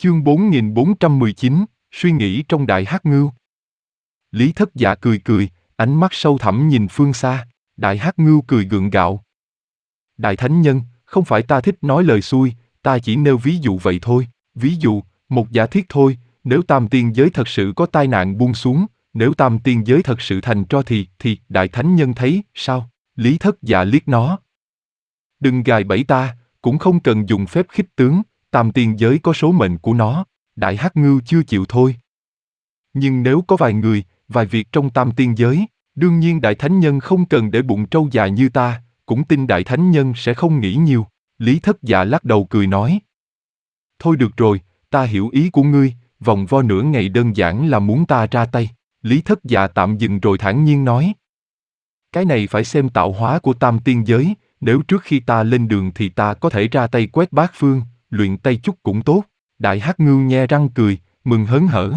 Chương 4419, suy nghĩ trong Đại Hắc Ngưu. Lý Thất Dạ cười cười, ánh mắt sâu thẳm nhìn phương xa. Đại Hắc Ngưu cười gượng gạo. Đại Thánh Nhân, không phải ta thích nói lời xuôi, ta chỉ nêu ví dụ vậy thôi. Ví dụ, một giả thiết thôi, nếu tam tiên giới thật sự có tai nạn buông xuống, nếu tam tiên giới thật sự thành tro thì Đại Thánh Nhân thấy, sao? Lý Thất Dạ liếc nó. Đừng gài bẫy ta, cũng không cần dùng phép khích tướng, tam tiên giới có số mệnh của nó. Đại Hắc Ngưu chưa chịu thôi. Nhưng nếu có vài người, vài việc trong tam tiên giới, đương nhiên Đại Thánh Nhân không cần để bụng trâu dài như ta, cũng tin Đại Thánh Nhân sẽ không nghĩ nhiều. Lý Thất Dạ lắc đầu cười nói. Thôi được rồi, ta hiểu ý của ngươi, vòng vo nửa ngày đơn giản là muốn ta ra tay. Lý Thất Dạ tạm dừng rồi thản nhiên nói. Cái này phải xem tạo hóa của tam tiên giới, nếu trước khi ta lên đường thì ta có thể ra tay quét bát phương, luyện tay chút cũng tốt. Đại Hắc Ngưu nhe răng cười, mừng hớn hở.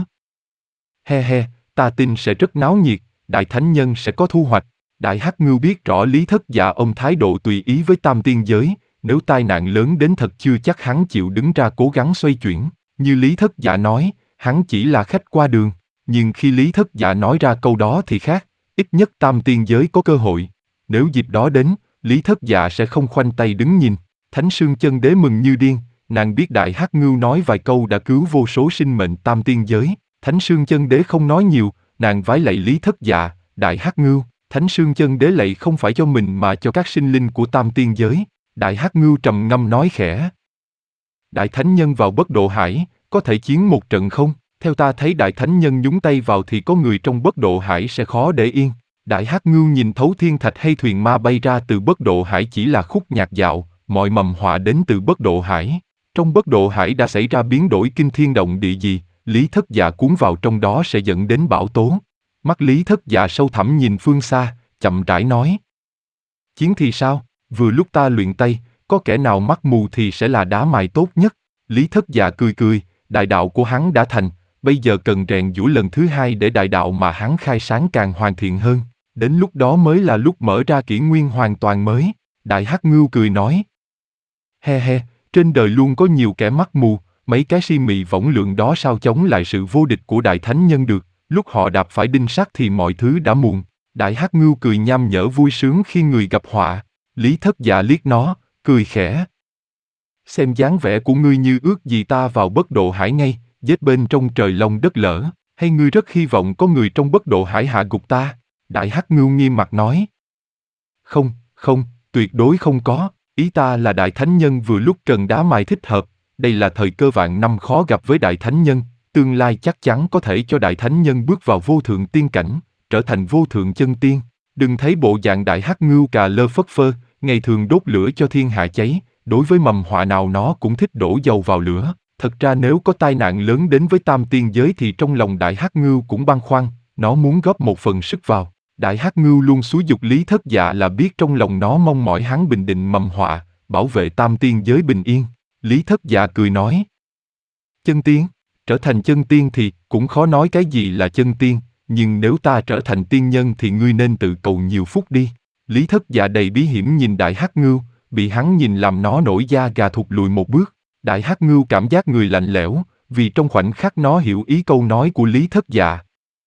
He he, ta tin sẽ rất náo nhiệt, Đại Thánh Nhân sẽ có thu hoạch. Đại Hắc Ngưu biết rõ Lý Thất Dạ ông thái độ tùy ý với tam tiên giới, nếu tai nạn lớn đến thật chưa chắc hắn chịu đứng ra cố gắng xoay chuyển. Như Lý Thất Dạ nói, hắn chỉ là khách qua đường, nhưng khi Lý Thất Dạ nói ra câu đó thì khác, ít nhất tam tiên giới có cơ hội. Nếu dịp đó đến, Lý Thất Dạ sẽ không khoanh tay đứng nhìn. Thánh Sương Chân Đế mừng như điên, nàng biết Đại Hắc Ngưu nói vài câu đã cứu vô số sinh mệnh tam tiên giới. Thánh Sương Chân Đế không nói nhiều, nàng vái lạy Lý Thất Dạ, Đại Hắc Ngưu. Thánh Sương Chân Đế lạy không phải cho mình mà cho các sinh linh của tam tiên giới. Đại Hắc Ngưu trầm ngâm nói khẽ. Đại Thánh Nhân vào Bất Độ Hải, có thể chiến một trận không? Theo ta thấy Đại Thánh Nhân nhúng tay vào thì có người trong Bất Độ Hải sẽ khó để yên. Đại Hắc Ngưu nhìn thấu thiên thạch hay thuyền ma bay ra từ Bất Độ Hải chỉ là khúc nhạc dạo, mọi mầm họa đến từ Bất Độ Hải. Trong Bất Độ Hải đã xảy ra biến đổi kinh thiên động địa gì, Lý Thất Dạ cuốn vào trong đó sẽ dẫn đến bão tố. Mắt Lý Thất Dạ sâu thẳm nhìn phương xa, chậm rãi nói. Chiến thì sao? Vừa lúc ta luyện tay, có kẻ nào mắt mù thì sẽ là đá mài tốt nhất. Lý Thất Dạ cười cười, đại đạo của hắn đã thành, bây giờ cần rèn giũa lần thứ hai để đại đạo mà hắn khai sáng càng hoàn thiện hơn. Đến lúc đó mới là lúc mở ra kỷ nguyên hoàn toàn mới. Đại Hắc Ngưu cười nói. He he, trên đời luôn có nhiều kẻ mắt mù, mấy cái si mị võng lượng đó sao chống lại sự vô địch của Đại Thánh Nhân được, lúc họ đạp phải đinh sắt thì mọi thứ đã muộn. Đại Hắc Ngưu cười nham nhở vui sướng khi người gặp họa. Lý Thất Dạ liếc nó, cười khẽ. Xem dáng vẻ của ngươi như ước gì ta vào Bất Độ Hải ngay, giết bên trong trời long đất lở, hay ngươi rất hy vọng có người trong Bất Độ Hải hạ gục ta? Đại Hắc Ngưu nghiêm mặt nói. Không, không, tuyệt đối không có, ý ta là Đại Thánh Nhân vừa lúc cần đá mài thích hợp, đây là thời cơ vạn năm khó gặp với Đại Thánh Nhân, tương lai chắc chắn có thể cho Đại Thánh Nhân bước vào vô thượng tiên cảnh, trở thành vô thượng chân tiên. Đừng thấy bộ dạng Đại Hắc Ngưu cà lơ phất phơ, ngày thường đốt lửa cho thiên hạ cháy, đối với mầm họa nào nó cũng thích đổ dầu vào lửa. Thật ra nếu có tai nạn lớn đến với tam tiên giới thì trong lòng Đại Hắc Ngưu cũng băn khoăn, nó muốn góp một phần sức vào. Đại Hắc Ngưu luôn xúi giục Lý Thất Dạ là biết trong lòng nó mong mỏi hắn bình định mầm họa, bảo vệ tam tiên giới bình yên. Lý Thất Dạ cười nói. Chân tiên, trở thành chân tiên thì cũng khó nói cái gì là chân tiên, nhưng nếu ta trở thành tiên nhân thì ngươi nên tự cầu nhiều phúc đi. Lý Thất Dạ đầy bí hiểm nhìn Đại Hắc Ngưu, bị hắn nhìn làm nó nổi da gà thụt lùi một bước. Đại Hắc Ngưu cảm giác người lạnh lẽo, vì trong khoảnh khắc nó hiểu ý câu nói của Lý Thất Dạ.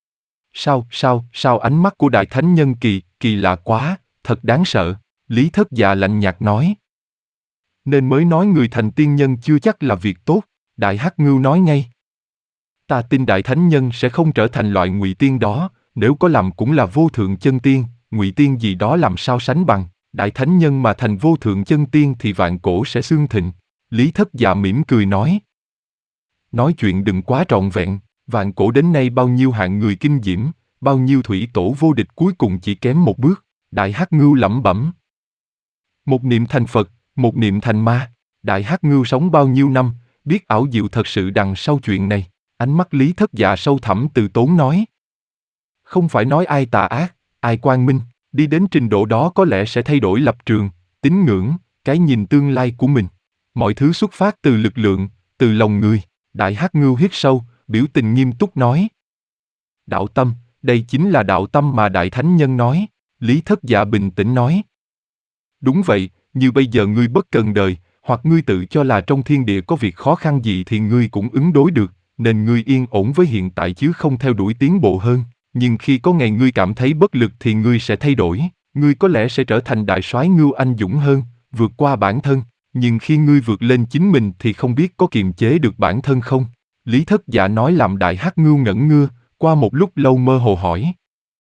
Sao ánh mắt của Đại Thánh Nhân kỳ lạ quá, thật đáng sợ. Lý Thất Dạ lạnh nhạt nói. Nên mới nói người thành tiên nhân chưa chắc là việc tốt. Đại Hắc Ngưu nói ngay. Ta tin Đại Thánh Nhân sẽ không trở thành loại ngụy tiên đó, nếu có làm cũng là vô thượng chân tiên, ngụy tiên gì đó làm sao sánh bằng. Đại Thánh Nhân mà thành vô thượng chân tiên thì vạn cổ sẽ xương thịnh. Lý Thất Dạ mỉm cười nói. Nói chuyện đừng quá trọn vẹn, vạn cổ đến nay bao nhiêu hạng người kinh diễm, bao nhiêu thủy tổ vô địch cuối cùng chỉ kém một bước. Đại Hắc Ngưu lẩm bẩm. Một niệm thành Phật, một niệm thành ma. Đại Hắc Ngưu sống bao nhiêu năm, biết ảo diệu thật sự đằng sau chuyện này. Ánh mắt Lý Thất Dạ sâu thẳm từ tốn nói. Không phải nói ai tà ác, ai quang minh, đi đến trình độ đó có lẽ sẽ thay đổi lập trường, tín ngưỡng, cái nhìn tương lai của mình. Mọi thứ xuất phát từ lực lượng, từ lòng người. Đại Hắc Ngưu hít sâu, biểu tình nghiêm túc nói. Đạo tâm, đây chính là đạo tâm mà Đại Thánh Nhân nói. Lý Thất Dạ bình tĩnh nói. Đúng vậy, như bây giờ ngươi bất cần đời, Hoặc ngươi tự cho là trong thiên địa có việc khó khăn gì thì ngươi cũng ứng đối được, nên ngươi yên ổn với hiện tại chứ không theo đuổi tiến bộ hơn. Nhưng khi có ngày ngươi cảm thấy bất lực thì ngươi sẽ thay đổi, ngươi có lẽ sẽ trở thành đại soái Ngưu anh dũng hơn, vượt qua bản thân. Nhưng khi ngươi vượt lên chính mình thì không biết có kiềm chế được bản thân không? Lý Thất Dạ nói làm Đại Hắc Ngưu ngẩn ngơ, qua một lúc lâu mơ hồ hỏi.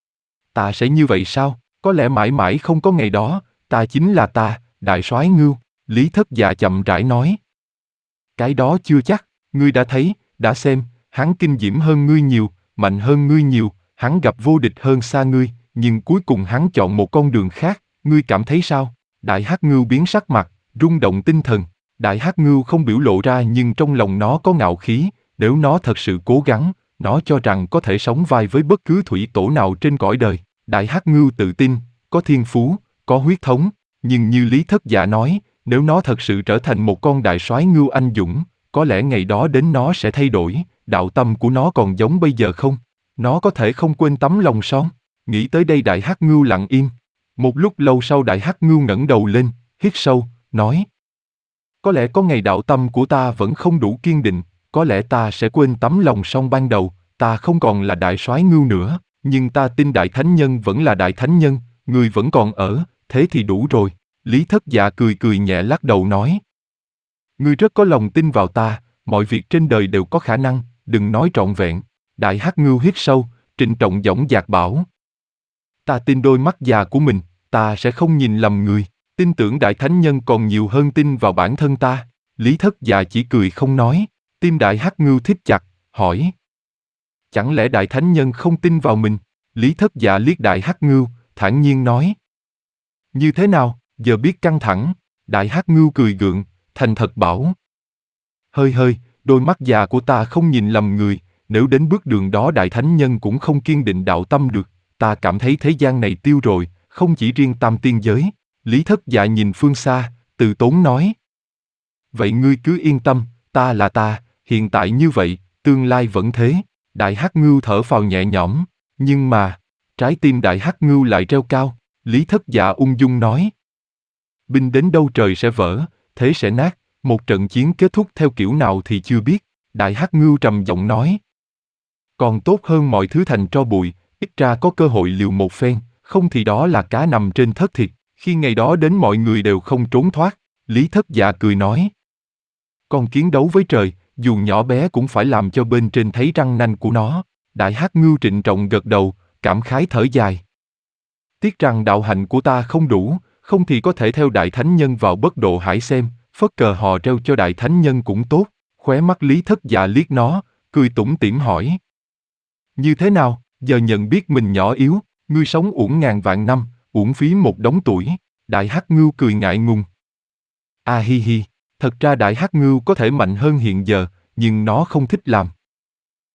Ta sẽ như vậy sao? Có lẽ mãi mãi không có ngày đó, ta chính là ta, Đại soái Ngưu. Lý Thất Dạ chậm rãi nói. Cái đó chưa chắc, ngươi đã thấy, đã xem, hắn kinh diễm hơn ngươi nhiều, mạnh hơn ngươi nhiều, hắn gặp vô địch hơn xa ngươi, nhưng cuối cùng hắn chọn một con đường khác, ngươi cảm thấy sao? Đại Hắc Ngưu biến sắc mặt, rung động tinh thần. Đại Hắc Ngưu không biểu lộ ra nhưng trong lòng nó có ngạo khí, nếu nó thật sự cố gắng, nó cho rằng có thể sống vai với bất cứ thủy tổ nào trên cõi đời. Đại Hắc Ngưu tự tin, có thiên phú, có huyết thống, nhưng như Lý Thất Dạ nói, nếu nó thật sự trở thành một con đại soái ngưu anh dũng, có lẽ ngày đó đến nó sẽ thay đổi, đạo tâm của nó còn giống bây giờ không? Nó có thể không quên tấm lòng son. Nghĩ tới đây Đại Hắc Ngưu lặng im. Một lúc lâu sau Đại Hắc Ngưu ngẩng đầu lên, hít sâu, nói. Có lẽ có ngày đạo tâm của ta vẫn không đủ kiên định, có lẽ ta sẽ quên tấm lòng son ban đầu, ta không còn là đại soái Ngưu nữa, nhưng ta tin Đại Thánh Nhân vẫn là Đại Thánh Nhân, người vẫn còn ở, thế thì đủ rồi. Lý Thất Dạ cười cười nhẹ lắc đầu nói. Ngươi rất có lòng tin vào ta, mọi việc trên đời đều có khả năng, đừng nói trọn vẹn. Đại Hắc Ngưu hít sâu, trịnh trọng dõng dạc bảo. Ta tin đôi mắt già của mình, ta sẽ không nhìn lầm người, tin tưởng Đại Thánh Nhân còn nhiều hơn tin vào bản thân ta. Lý Thất Dạ chỉ cười không nói, tim Đại Hắc Ngưu thít chặt, hỏi. Chẳng lẽ Đại Thánh Nhân không tin vào mình? Lý Thất Dạ liếc Đại Hắc Ngưu, thản nhiên nói. Như thế nào, giờ biết căng thẳng? Đại Hắc Ngưu cười gượng, thành thật bảo. Hơi, đôi mắt già của ta không nhìn lầm người, nếu đến bước đường đó Đại Thánh Nhân cũng không kiên định đạo tâm được, ta cảm thấy thế gian này tiêu rồi, không chỉ riêng tam tiên giới. Lý Thất Dạ nhìn phương xa, từ tốn nói. Vậy ngươi cứ yên tâm, ta là ta, hiện tại như vậy, tương lai vẫn thế. Đại Hắc Ngưu thở phào nhẹ nhõm, nhưng mà, trái tim Đại Hắc Ngưu lại treo cao. Lý Thất Dạ ung dung nói. Binh đến đâu trời sẽ vỡ, thế sẽ nát, một trận chiến kết thúc theo kiểu nào thì chưa biết. Đại Hắc Ngưu trầm giọng nói. Còn tốt hơn mọi thứ thành tro bụi, ít ra có cơ hội liều một phen, không thì đó là cá nằm trên thớt thịt, khi ngày đó đến mọi người đều không trốn thoát. Lý Thất Dạ cười nói. Con kiến đấu với trời, dù nhỏ bé cũng phải làm cho bên trên thấy răng nanh của nó. Đại Hắc Ngưu trịnh trọng gật đầu, cảm khái thở dài. Tiếc rằng đạo hạnh của ta không đủ, không thì có thể theo Đại Thánh Nhân vào Bất Độ Hải xem, phất cờ hò reo cho Đại Thánh Nhân cũng tốt. Khóe mắt Lý Thất Dạ liếc nó, cười tủm tỉm hỏi. Như thế nào, giờ nhận biết mình nhỏ yếu, ngươi sống uổng ngàn vạn năm, uổng phí một đống tuổi. Đại Hắc Ngưu cười ngại ngùng. A hi hi, thật ra Đại Hắc Ngưu có thể mạnh hơn hiện giờ, nhưng nó không thích làm.